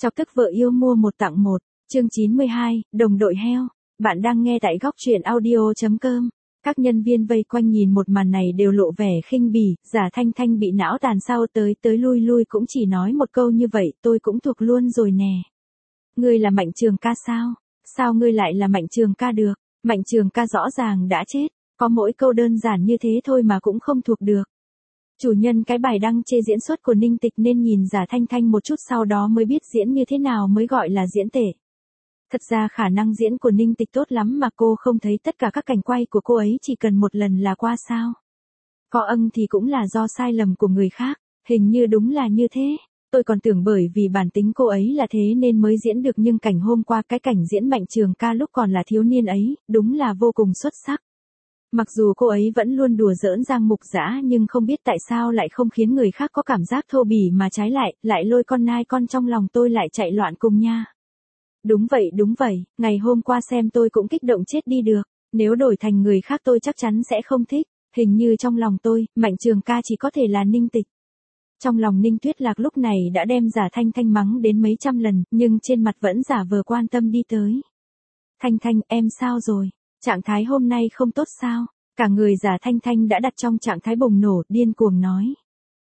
Chọc tức vợ yêu mua một tặng một, chương 92, đồng đội heo. Bạn đang nghe tại góc truyện audio.com. Các nhân viên vây quanh nhìn một màn này đều lộ vẻ khinh bỉ, Giả Thanh Thanh bị não tàn sau tới lui cũng chỉ nói một câu như vậy, tôi cũng thuộc luôn rồi nè. Ngươi là Mạnh Trường Ca sao? Sao ngươi lại là Mạnh Trường Ca được? Mạnh Trường Ca rõ ràng đã chết, có mỗi câu đơn giản như thế thôi mà cũng không thuộc được. Chủ nhân cái bài đăng chê diễn xuất của Ninh Tịch nên nhìn Giả Thanh Thanh một chút sau đó mới biết diễn như thế nào mới gọi là diễn tệ. Thật ra khả năng diễn của Ninh Tịch tốt lắm mà cô không thấy tất cả các cảnh quay của cô ấy chỉ cần một lần là qua sao. Có thì cũng là do sai lầm của người khác, hình như đúng là như thế. Tôi còn tưởng bởi vì bản tính cô ấy là thế nên mới diễn được nhưng cảnh hôm qua cái cảnh diễn Mạnh Trường Ca lúc còn là thiếu niên ấy, đúng là vô cùng xuất sắc. Mặc dù cô ấy vẫn luôn đùa giỡn Giang Mục Dã nhưng không biết tại sao lại không khiến người khác có cảm giác thô bỉ mà trái lại lôi con nai con trong lòng tôi lại chạy loạn cùng nha. Đúng vậy, ngày hôm qua xem tôi cũng kích động chết đi được, nếu đổi thành người khác tôi chắc chắn sẽ không thích, hình như trong lòng tôi, Mạnh Trường Ca chỉ có thể là Ninh Tịch. Trong lòng Ninh Tuyết Lạc lúc này đã đem Giả Thanh Thanh mắng đến mấy trăm lần, nhưng trên mặt vẫn giả vờ quan tâm đi tới. Thanh Thanh, em sao rồi? Trạng thái hôm nay không tốt sao? Cả người Giả Thanh Thanh đã đặt trong trạng thái bùng nổ, điên cuồng nói.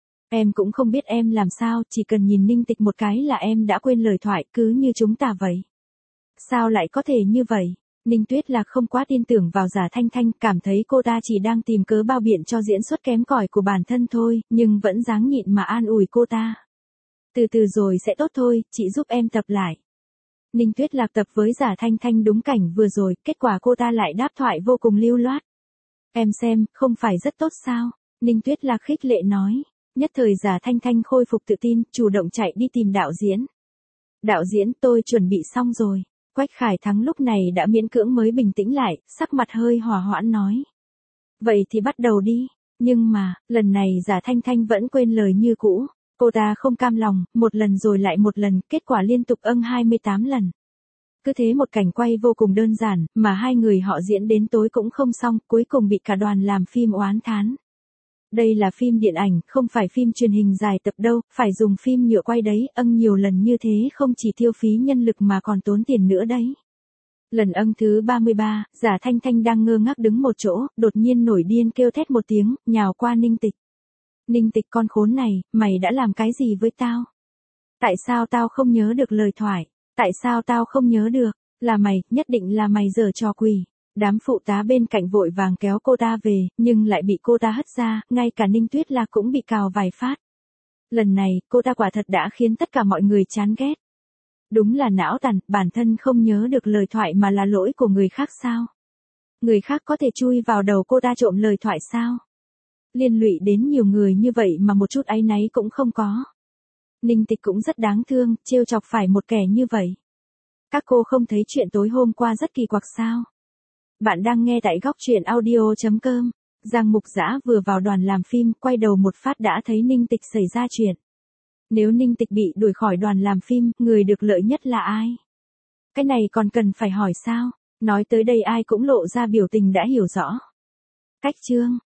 Em cũng không biết em làm sao, chỉ cần nhìn Ninh Tịch một cái là em đã quên lời thoại, cứ như chúng ta vậy. Sao lại có thể như vậy? Ninh Tuyết Lạc không quá tin tưởng vào Giả Thanh Thanh, cảm thấy cô ta chỉ đang tìm cớ bao biện cho diễn xuất kém cỏi của bản thân thôi, nhưng vẫn dáng nhịn mà an ủi cô ta. Từ từ rồi sẽ tốt thôi, chị giúp em tập lại. Ninh Tuyết Lạc tập với Giả Thanh Thanh đúng cảnh vừa rồi, kết quả cô ta lại đáp thoại vô cùng lưu loát. Em xem, không phải rất tốt sao? Ninh Tuyết Lạc khích lệ nói. Nhất thời Giả Thanh Thanh khôi phục tự tin, chủ động chạy đi tìm đạo diễn. Đạo diễn, tôi chuẩn bị xong rồi. Quách Khải Thắng lúc này đã miễn cưỡng mới bình tĩnh lại, sắc mặt hơi hòa hoãn nói. Vậy thì bắt đầu đi. Nhưng mà, lần này Giả Thanh Thanh vẫn quên lời như cũ. Cô ta không cam lòng, một lần rồi lại một lần, kết quả liên tục 28 lần. Cứ thế một cảnh quay vô cùng đơn giản, mà hai người họ diễn đến tối cũng không xong, cuối cùng bị cả đoàn làm phim oán thán. Đây là phim điện ảnh, không phải phim truyền hình dài tập đâu, phải dùng phim nhựa quay đấy, nhiều lần như thế không chỉ tiêu phí nhân lực mà còn tốn tiền nữa đấy. Lần thứ 33, Giả Thanh Thanh đang ngơ ngác đứng một chỗ, đột nhiên nổi điên kêu thét một tiếng, nhào qua Ninh Tịch. Ninh Tịch con khốn này, mày đã làm cái gì với tao? Tại sao tao không nhớ được lời thoại? Tại sao tao không nhớ được? Là mày, nhất định là mày giở trò quỷ. Đám phụ tá bên cạnh vội vàng kéo cô ta về, nhưng lại bị cô ta hất ra, ngay cả Ninh Tuyết Lạc cũng bị cào vài phát. Lần này, cô ta quả thật đã khiến tất cả mọi người chán ghét. Đúng là não tàn, bản thân không nhớ được lời thoại mà là lỗi của người khác sao? Người khác có thể chui vào đầu cô ta trộm lời thoại sao? Liên lụy đến nhiều người như vậy mà một chút áy náy cũng không có. Ninh Tịch cũng rất đáng thương, trêu chọc phải một kẻ như vậy. Các cô không thấy chuyện tối hôm qua rất kỳ quặc sao? Bạn đang nghe tại góc truyện audio.com. Giang Mục Dã vừa vào đoàn làm phim, quay đầu một phát đã thấy Ninh Tịch xảy ra chuyện. Nếu Ninh Tịch bị đuổi khỏi đoàn làm phim, người được lợi nhất là ai? Cái này còn cần phải hỏi sao? Nói tới đây ai cũng lộ ra biểu tình đã hiểu rõ. Cách chương.